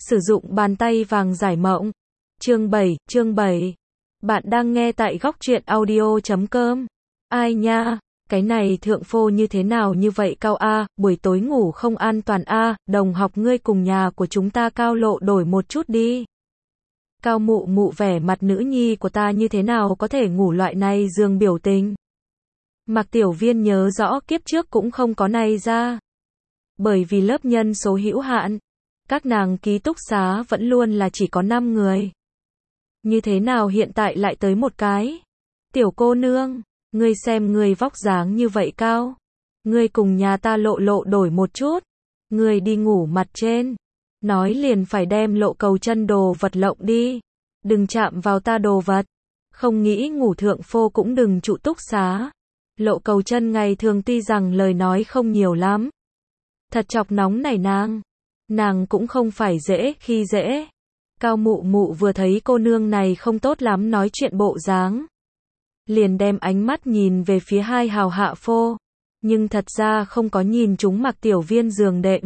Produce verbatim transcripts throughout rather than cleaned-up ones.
Sử dụng bàn tay vàng giải mộng. Chương bảy, chương bảy. Bạn đang nghe tại góc truyện audio chấm com. Ai nha, cái này thượng phô như thế nào như vậy Cao A, buổi tối ngủ không an toàn A, đồng học ngươi cùng nhà của chúng ta Cao Lộ đổi một chút đi. Cao Mụ Mụ vẻ mặt nữ nhi của ta như thế nào có thể ngủ loại này giường biểu tình. Mạc Tiểu Viên nhớ rõ kiếp trước cũng không có này ra. Bởi vì lớp nhân số hữu hạn, các nàng ký túc xá vẫn luôn là chỉ có năm người. Như thế nào hiện tại lại tới một cái? Tiểu cô nương, ngươi xem ngươi vóc dáng như vậy cao. Ngươi cùng nhà ta Lộ Lộ đổi một chút. Ngươi đi ngủ mặt trên. Nói liền phải đem Lộ Cầu Chân đồ vật lộng đi. Đừng chạm vào ta đồ vật. Không nghĩ ngủ thượng phô cũng đừng trụ túc xá. Lộ Cầu Chân ngày thường tuy rằng lời nói không nhiều lắm. Thật chọc nóng này nàng. Nàng cũng không phải dễ khi dễ. Cao Mụ Mụ vừa thấy cô nương này không tốt lắm nói chuyện bộ dáng. Liền đem ánh mắt nhìn về phía hai hào hạ phô. Nhưng thật ra không có nhìn chúng Mạc Tiểu Viên giường đệm.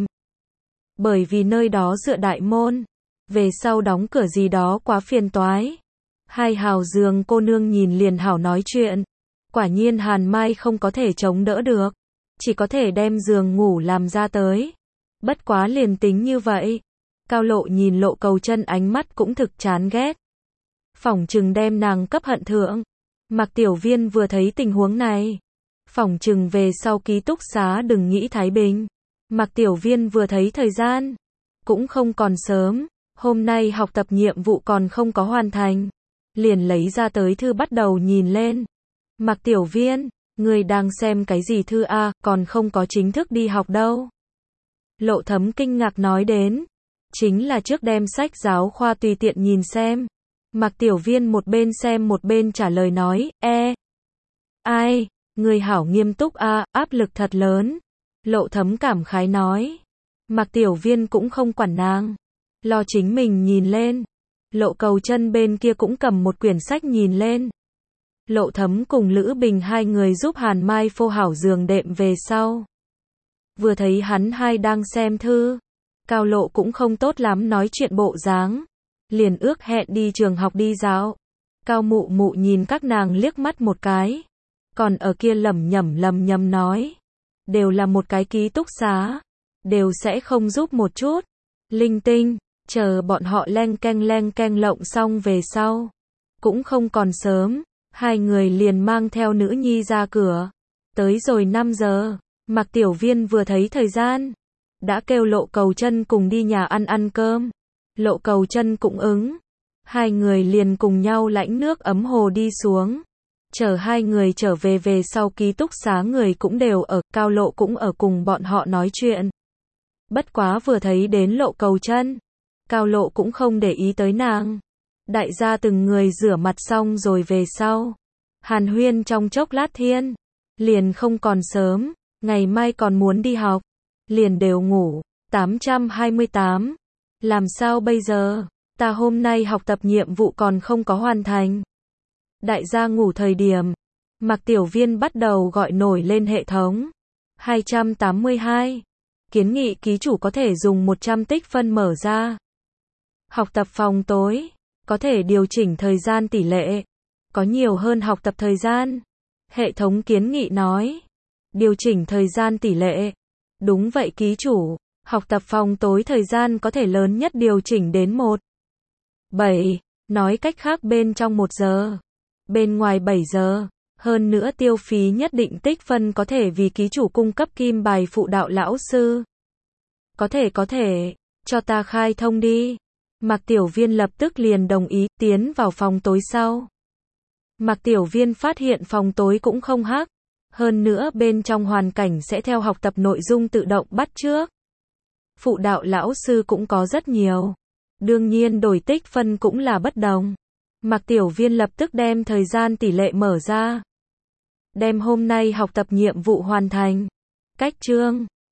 Bởi vì nơi đó dựa đại môn. Về sau đóng cửa gì đó quá phiền toái. Hai hào giường cô nương nhìn liền hảo nói chuyện. Quả nhiên Hàn Mai không có thể chống đỡ được. Chỉ có thể đem giường ngủ làm ra tới. Bất quá liền tính như vậy. Cao Lộ nhìn Lộ Cầu Chân ánh mắt cũng thực chán ghét. Phỏng chừng đem nàng cấp hận thượng. Mạc Tiểu Viên vừa thấy tình huống này. Phỏng chừng về sau ký túc xá đừng nghĩ thái bình. Mạc Tiểu Viên vừa thấy thời gian. Cũng không còn sớm. Hôm nay học tập nhiệm vụ còn không có hoàn thành. Liền lấy ra tới thư bắt đầu nhìn lên. Mạc Tiểu Viên, người đang xem cái gì thư a, còn không có chính thức đi học đâu. Lộ Thấm kinh ngạc nói đến. Chính là trước đem sách giáo khoa tùy tiện nhìn xem. Mạc Tiểu Viên một bên xem một bên trả lời nói, e. Ai, người hảo nghiêm túc a, áp lực thật lớn. Lộ Thấm cảm khái nói. Mạc Tiểu Viên cũng không quản nàng. Lo chính mình nhìn lên. Lộ Cầu Chân bên kia cũng cầm một quyển sách nhìn lên. Lộ Thấm cùng Lữ Bình hai người giúp Hàn Mai phô hảo giường đệm về sau. Vừa thấy hắn hai đang xem thư. Cao Lộ cũng không tốt lắm nói chuyện bộ dáng. Liền ước hẹn đi trường học đi dạo. Cao Mụ Mụ nhìn các nàng liếc mắt một cái. Còn ở kia lẩm nhẩm lẩm nhẩm nói. Đều là một cái ký túc xá. Đều sẽ không giúp một chút. Linh tinh, chờ bọn họ leng keng leng keng lộng xong về sau. Cũng không còn sớm. Hai người liền mang theo nữ nhi ra cửa. Tới rồi năm giờ. Mạc Tiểu Viên vừa thấy thời gian. Đã kêu Lộ Cầu Chân cùng đi nhà ăn ăn cơm. Lộ Cầu Chân cũng ứng. Hai người liền cùng nhau lãnh nước ấm hồ đi xuống. Chờ hai người trở về về sau ký túc xá người cũng đều ở, Cao Lộ cũng ở cùng bọn họ nói chuyện. Bất quá vừa thấy đến Lộ Cầu Chân. Cao Lộ cũng không để ý tới nàng. Đại gia từng người rửa mặt xong rồi về sau. Hàn huyên trong chốc lát thiên. Liền không còn sớm. Ngày mai còn muốn đi học. Liền đều ngủ. tám trăm hai mươi tám. Làm sao bây giờ? Ta hôm nay học tập nhiệm vụ còn không có hoàn thành. Đại gia ngủ thời điểm. Mạc Tiểu Viên bắt đầu gọi nổi lên hệ thống. hai trăm tám mươi hai. Kiến nghị ký chủ có thể dùng một trăm tích phân mở ra. Học tập phòng tối. Có thể điều chỉnh thời gian tỷ lệ. Có nhiều hơn học tập thời gian. Hệ thống kiến nghị nói. Điều chỉnh thời gian tỷ lệ. Đúng vậy ký chủ. Học tập phòng tối thời gian có thể lớn nhất điều chỉnh đến một. bảy. Nói cách khác bên trong một giờ. Bên ngoài bảy giờ. Hơn nữa tiêu phí nhất định tích phân có thể vì ký chủ cung cấp kim bài phụ đạo lão sư. Có thể có thể. Cho ta khai thông đi. Mạc Tiểu Viên lập tức liền đồng ý tiến vào phòng tối sau. Mạc Tiểu Viên phát hiện phòng tối cũng không hắc. Hơn nữa bên trong hoàn cảnh sẽ theo học tập nội dung tự động bắt chước. Phụ đạo lão sư cũng có rất nhiều. Đương nhiên đổi tích phân cũng là bất đồng. Mạc Tiểu Viên lập tức đem thời gian tỷ lệ mở ra. Đem hôm nay học tập nhiệm vụ hoàn thành. Cách chương.